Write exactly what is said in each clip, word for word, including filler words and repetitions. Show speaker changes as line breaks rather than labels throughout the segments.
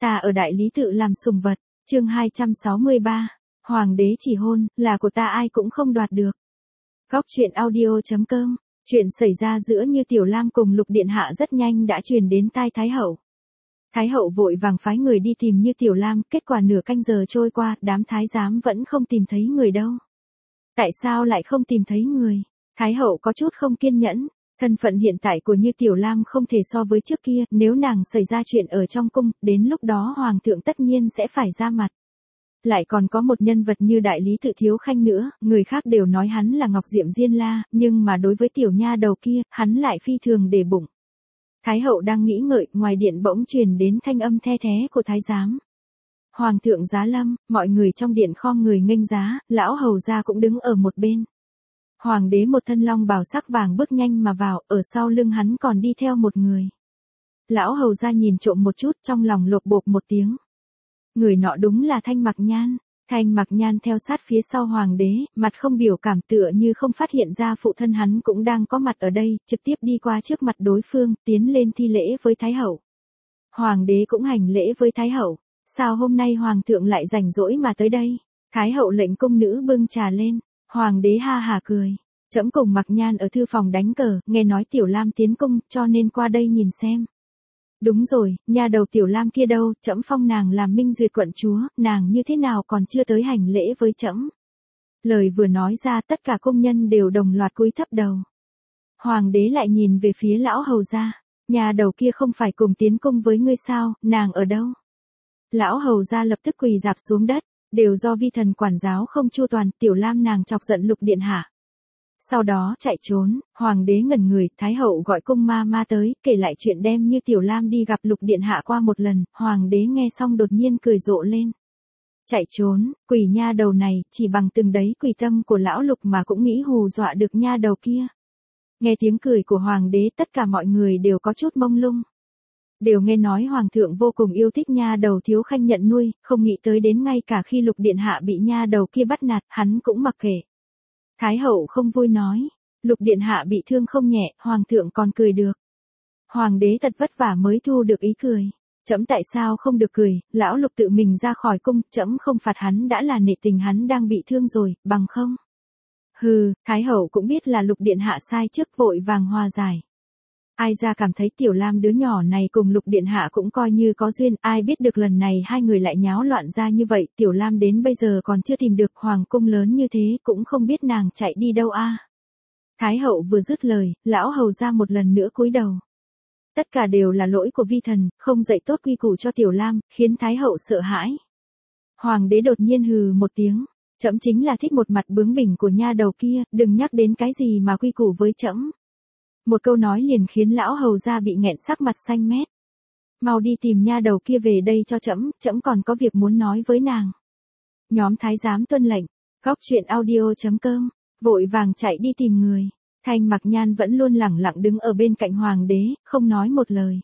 Ta ở đại lý tự làm sùng vật, chương hai trăm sáu mươi ba, Hoàng đế chỉ hôn, là của ta ai cũng không đoạt được. Góc truyện audio chấm com, chuyện xảy ra giữa Như Tiểu Lam cùng Lục Điện Hạ rất nhanh đã truyền đến tai Thái Hậu. Thái Hậu vội vàng phái người đi tìm Như Tiểu Lam, kết quả nửa canh giờ trôi qua, đám thái giám vẫn không tìm thấy người đâu. Tại sao lại không tìm thấy người? Thái Hậu có chút không kiên nhẫn. Thân phận hiện tại của Như Tiểu Lam không thể so với trước kia, nếu nàng xảy ra chuyện ở trong cung, đến lúc đó Hoàng thượng tất nhiên sẽ phải ra mặt. Lại còn có một nhân vật như đại lý tự Thiếu Khanh nữa, người khác đều nói hắn là Ngọc Diệm Diên La, nhưng mà đối với tiểu nha đầu kia, hắn lại phi thường để bụng. Thái Hậu đang nghĩ ngợi, ngoài điện bỗng truyền đến thanh âm the thé của thái giám. Hoàng thượng giá lâm, mọi người trong điện khom người nghênh giá, lão hầu gia cũng đứng ở một bên. Hoàng đế một thân long bào sắc vàng bước nhanh mà vào, ở sau lưng hắn còn đi theo một người. Lão hầu gia nhìn trộm một chút, trong lòng lột bột một tiếng. Người nọ đúng là Thanh Mặc Nhan. Thanh Mặc Nhan theo sát phía sau hoàng đế, mặt không biểu cảm tựa như không phát hiện ra phụ thân hắn cũng đang có mặt ở đây, trực tiếp đi qua trước mặt đối phương, tiến lên thi lễ với Thái Hậu. Hoàng đế cũng hành lễ với Thái Hậu. Sao hôm nay hoàng thượng lại rảnh rỗi mà tới đây? Thái Hậu lệnh cung nữ bưng trà lên. Hoàng đế ha hà cười. Trẫm cùng Mặc Nhan ở thư phòng đánh cờ, nghe nói Tiểu Lam tiến cung, cho nên qua đây nhìn xem. Đúng rồi, nhà đầu Tiểu Lam kia đâu, trẫm phong nàng làm Minh Duyệt quận chúa, nàng như thế nào còn chưa tới hành lễ với trẫm. Lời vừa nói ra tất cả công nhân đều đồng loạt cúi thấp đầu. Hoàng đế lại nhìn về phía lão hầu gia, nhà đầu kia không phải cùng tiến cung với ngươi sao, nàng ở đâu? Lão hầu gia lập tức quỳ rạp xuống đất. Đều do vi thần quản giáo không chu toàn, Tiểu Lam nàng chọc giận Lục Điện Hạ. Sau đó chạy trốn, hoàng đế ngẩn người, Thái Hậu gọi cung ma ma tới, kể lại chuyện đem Như Tiểu Lam đi gặp Lục Điện Hạ qua một lần, hoàng đế nghe xong đột nhiên cười rộ lên. Chạy trốn, quỷ nha đầu này, chỉ bằng từng đấy quỷ tâm của lão Lục mà cũng nghĩ hù dọa được nha đầu kia. Nghe tiếng cười của hoàng đế tất cả mọi người đều có chút mông lung. Đều nghe nói hoàng thượng vô cùng yêu thích nha đầu Thiếu Khanh nhận nuôi, không nghĩ tới đến ngay cả khi Lục Điện Hạ bị nha đầu kia bắt nạt, hắn cũng mặc kệ. Thái Hậu không vui nói, Lục Điện Hạ bị thương không nhẹ, hoàng thượng còn cười được. Hoàng đế thật vất vả mới thu được ý cười. Trẫm tại sao không được cười, lão Lục tự mình ra khỏi cung, trẫm không phạt hắn đã là nể tình hắn đang bị thương rồi, bằng không. Hừ, Thái Hậu cũng biết là Lục Điện Hạ sai trước, vội vàng hòa giải. Ai ra cảm thấy Tiểu Lam đứa nhỏ này cùng Lục Điện Hạ cũng coi như có duyên, ai biết được lần này hai người lại nháo loạn ra như vậy, Tiểu Lam đến bây giờ còn chưa tìm được, hoàng cung lớn như thế cũng không biết nàng chạy đi đâu a. Thái Hậu vừa dứt lời, lão hầu ra một lần nữa cúi đầu. Tất cả đều là lỗi của vi thần, không dạy tốt quy củ cho Tiểu Lam, khiến Thái Hậu sợ hãi. Hoàng đế đột nhiên hừ một tiếng, trẫm chính là thích một mặt bướng bỉnh của nha đầu kia, đừng nhắc đến cái gì mà quy củ với trẫm. Một câu nói liền khiến lão hầu gia bị nghẹn sắc mặt xanh mét. Mau đi tìm nha đầu kia về đây cho trẫm, trẫm còn có việc muốn nói với nàng. Nhóm thái giám tuân lệnh, góc truyện audio chấm com, vội vàng chạy đi tìm người. Thanh Mặc Nhan vẫn luôn lẳng lặng đứng ở bên cạnh hoàng đế, không nói một lời.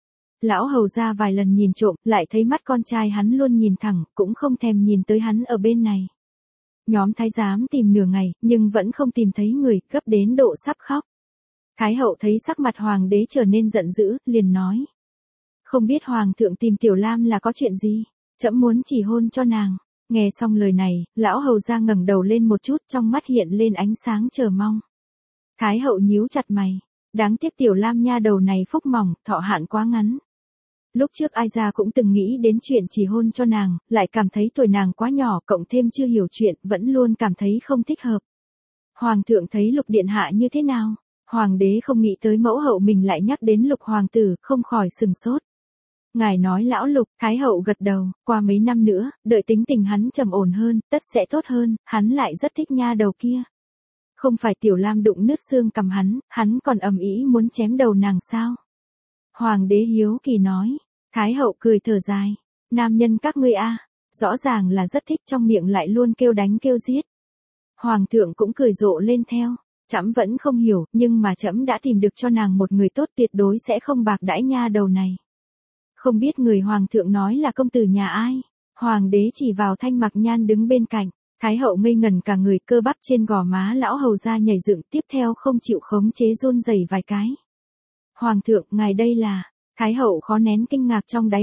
Lão hầu gia vài lần nhìn trộm, lại thấy mắt con trai hắn luôn nhìn thẳng, cũng không thèm nhìn tới hắn ở bên này. Nhóm thái giám tìm nửa ngày, nhưng vẫn không tìm thấy người, gấp đến độ sắp khóc. Thái Hậu thấy sắc mặt hoàng đế trở nên giận dữ, liền nói. Không biết hoàng thượng tìm Tiểu Lam là có chuyện gì, trẫm muốn chỉ hôn cho nàng. Nghe xong lời này, lão hầu gia ngẩng đầu lên một chút, trong mắt hiện lên ánh sáng chờ mong. Thái Hậu nhíu chặt mày, đáng tiếc Tiểu Lam nha đầu này phúc mỏng, thọ hạn quá ngắn. Lúc trước ai ra cũng từng nghĩ đến chuyện chỉ hôn cho nàng, lại cảm thấy tuổi nàng quá nhỏ, cộng thêm chưa hiểu chuyện, vẫn luôn cảm thấy không thích hợp. Hoàng thượng thấy Lục Điện Hạ như thế nào? Hoàng đế không nghĩ tới mẫu hậu mình lại nhắc đến Lục hoàng tử, không khỏi sừng sốt. Ngài nói lão Lục, Thái Hậu gật đầu, qua mấy năm nữa, đợi tính tình hắn trầm ổn hơn, tất sẽ tốt hơn, hắn lại rất thích nha đầu kia. Không phải Tiểu Lam đụng nứt xương cằm hắn, hắn còn ầm ĩ muốn chém đầu nàng sao? Hoàng đế hiếu kỳ nói. Thái Hậu cười thở dài, nam nhân các ngươi a, rõ ràng là rất thích, trong miệng lại luôn kêu đánh kêu giết. Hoàng thượng cũng cười rộ lên theo. Trẫm vẫn không hiểu, nhưng mà trẫm đã tìm được cho nàng một người tốt, tuyệt đối sẽ không bạc đãi nha đầu này. Không biết người hoàng thượng nói là công tử nhà ai? Hoàng đế chỉ vào Thanh Mặc Nhan đứng bên cạnh. Thái Hậu ngây ngẩn cả người, cơ bắp trên gò má lão hầu ra nhảy dựng, tiếp theo không chịu khống chế run rẩy vài cái. Hoàng thượng, ngài đây là... Thái Hậu khó nén kinh ngạc trong đáy mắt.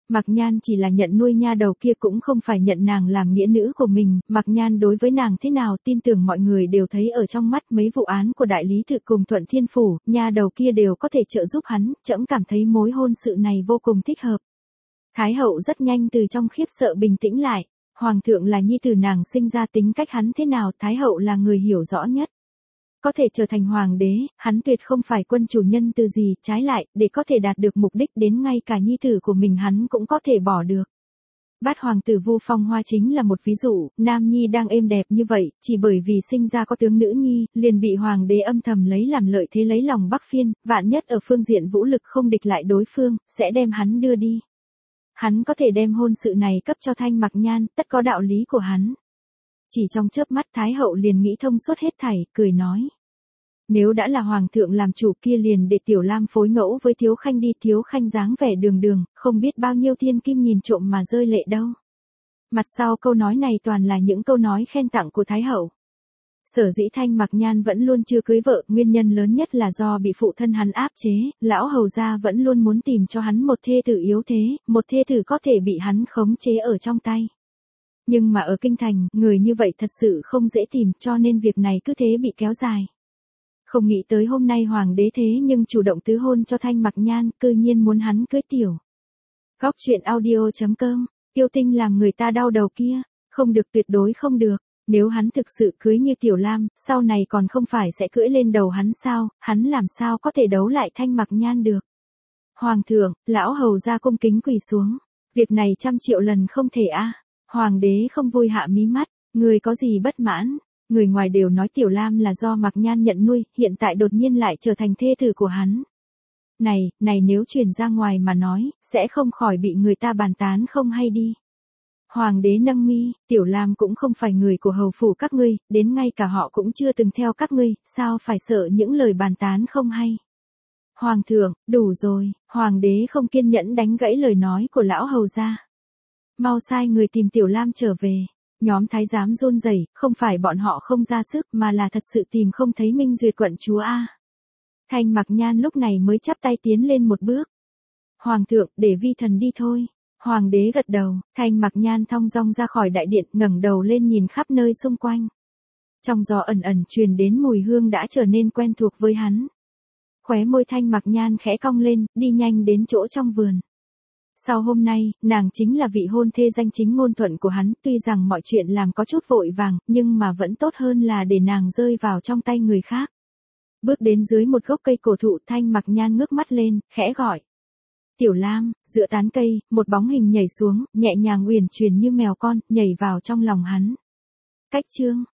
Mạc Nhan chỉ là nhận nuôi nha đầu kia cũng không phải nhận nàng làm nghĩa nữ của mình, Mạc Nhan đối với nàng thế nào tin tưởng mọi người đều thấy ở trong mắt. Mấy vụ án của đại lý tự cùng Thuận Thiên Phủ, nha đầu kia đều có thể trợ giúp hắn, trẫm cảm thấy mối hôn sự này vô cùng thích hợp. Thái hậu rất nhanh từ trong khiếp sợ bình tĩnh lại, hoàng thượng là nhi tử nàng sinh ra, tính cách hắn thế nào Thái hậu là người hiểu rõ nhất. Có thể trở thành hoàng đế, hắn tuyệt không phải quân chủ nhân từ gì, trái lại, để có thể đạt được mục đích đến ngay cả nhi tử của mình hắn cũng có thể bỏ được. Bát hoàng tử Vu Phong Hoa chính là một ví dụ, nam nhi đang êm đẹp như vậy, chỉ bởi vì sinh ra có tướng nữ nhi, liền bị hoàng đế âm thầm lấy làm lợi thế lấy lòng Bắc Phiên, vạn nhất ở phương diện vũ lực không địch lại đối phương, sẽ đem hắn đưa đi. Hắn có thể đem hôn sự này cấp cho Thanh Mạc Nhan, tất có đạo lý của hắn. Chỉ trong chớp mắt Thái hậu liền nghĩ thông suốt hết thảy, cười nói. Nếu đã là hoàng thượng làm chủ kia liền để Tiểu Lam phối ngẫu với Thiếu Khanh đi, Thiếu Khanh dáng vẻ đường đường, không biết bao nhiêu thiên kim nhìn trộm mà rơi lệ đâu. Mặt sau câu nói này toàn là những câu nói khen tặng của Thái hậu. Sở dĩ Thanh Mạc Nhan vẫn luôn chưa cưới vợ, nguyên nhân lớn nhất là do bị phụ thân hắn áp chế, lão hầu gia vẫn luôn muốn tìm cho hắn một thê tử yếu thế, một thê tử có thể bị hắn khống chế ở trong tay. Nhưng mà ở kinh thành, người như vậy thật sự không dễ tìm, cho nên việc này cứ thế bị kéo dài. Không nghĩ tới hôm nay hoàng đế thế nhưng chủ động tứ hôn cho Thanh Mạc Nhan, cư nhiên muốn hắn cưới tiểu. Góc truyện audio chấm com, yêu tinh làm người ta đau đầu kia, không được, tuyệt đối không được. Nếu hắn thực sự cưới như Tiểu Lam, sau này còn không phải sẽ cưỡi lên đầu hắn sao, hắn làm sao có thể đấu lại Thanh Mạc Nhan được. Hoàng thượng, lão hầu ra cung kính quỳ xuống. Việc này trăm triệu lần không thể a. Hoàng đế không vui hạ mí mắt, người có gì bất mãn. Người ngoài đều nói Tiểu Lam là do Mạc Nhan nhận nuôi, hiện tại đột nhiên lại trở thành thê tử của hắn. Này, này nếu truyền ra ngoài mà nói, sẽ không khỏi bị người ta bàn tán không hay đi. Hoàng đế nâng mi, Tiểu Lam cũng không phải người của hầu phủ các ngươi, đến ngay cả họ cũng chưa từng theo các ngươi, sao phải sợ những lời bàn tán không hay. Hoàng thượng, đủ rồi, hoàng đế không kiên nhẫn đánh gãy lời nói của lão hầu gia. Mau sai người tìm Tiểu Lam trở về. Nhóm thái giám run rẩy, không phải bọn họ không ra sức mà là thật sự tìm không thấy Minh Duyệt quận chúa a. Thanh Mạc Nhan lúc này mới chắp tay tiến lên một bước. Hoàng thượng, để vi thần đi thôi. Hoàng đế gật đầu, Thanh Mạc Nhan thong dong ra khỏi đại điện, ngẩng đầu lên nhìn khắp nơi xung quanh. Trong gió ẩn ẩn truyền đến mùi hương đã trở nên quen thuộc với hắn. Khóe môi Thanh Mạc Nhan khẽ cong lên, đi nhanh đến chỗ trong vườn. Sau hôm nay, nàng chính là vị hôn thê danh chính ngôn thuận của hắn, tuy rằng mọi chuyện làm có chút vội vàng, nhưng mà vẫn tốt hơn là để nàng rơi vào trong tay người khác. Bước đến dưới một gốc cây cổ thụ, Thanh Mạc Nhan ngước mắt lên, khẽ gọi. Tiểu Lam, giữa tán cây, một bóng hình nhảy xuống, nhẹ nhàng uyển chuyển như mèo con, nhảy vào trong lòng hắn. Cách chương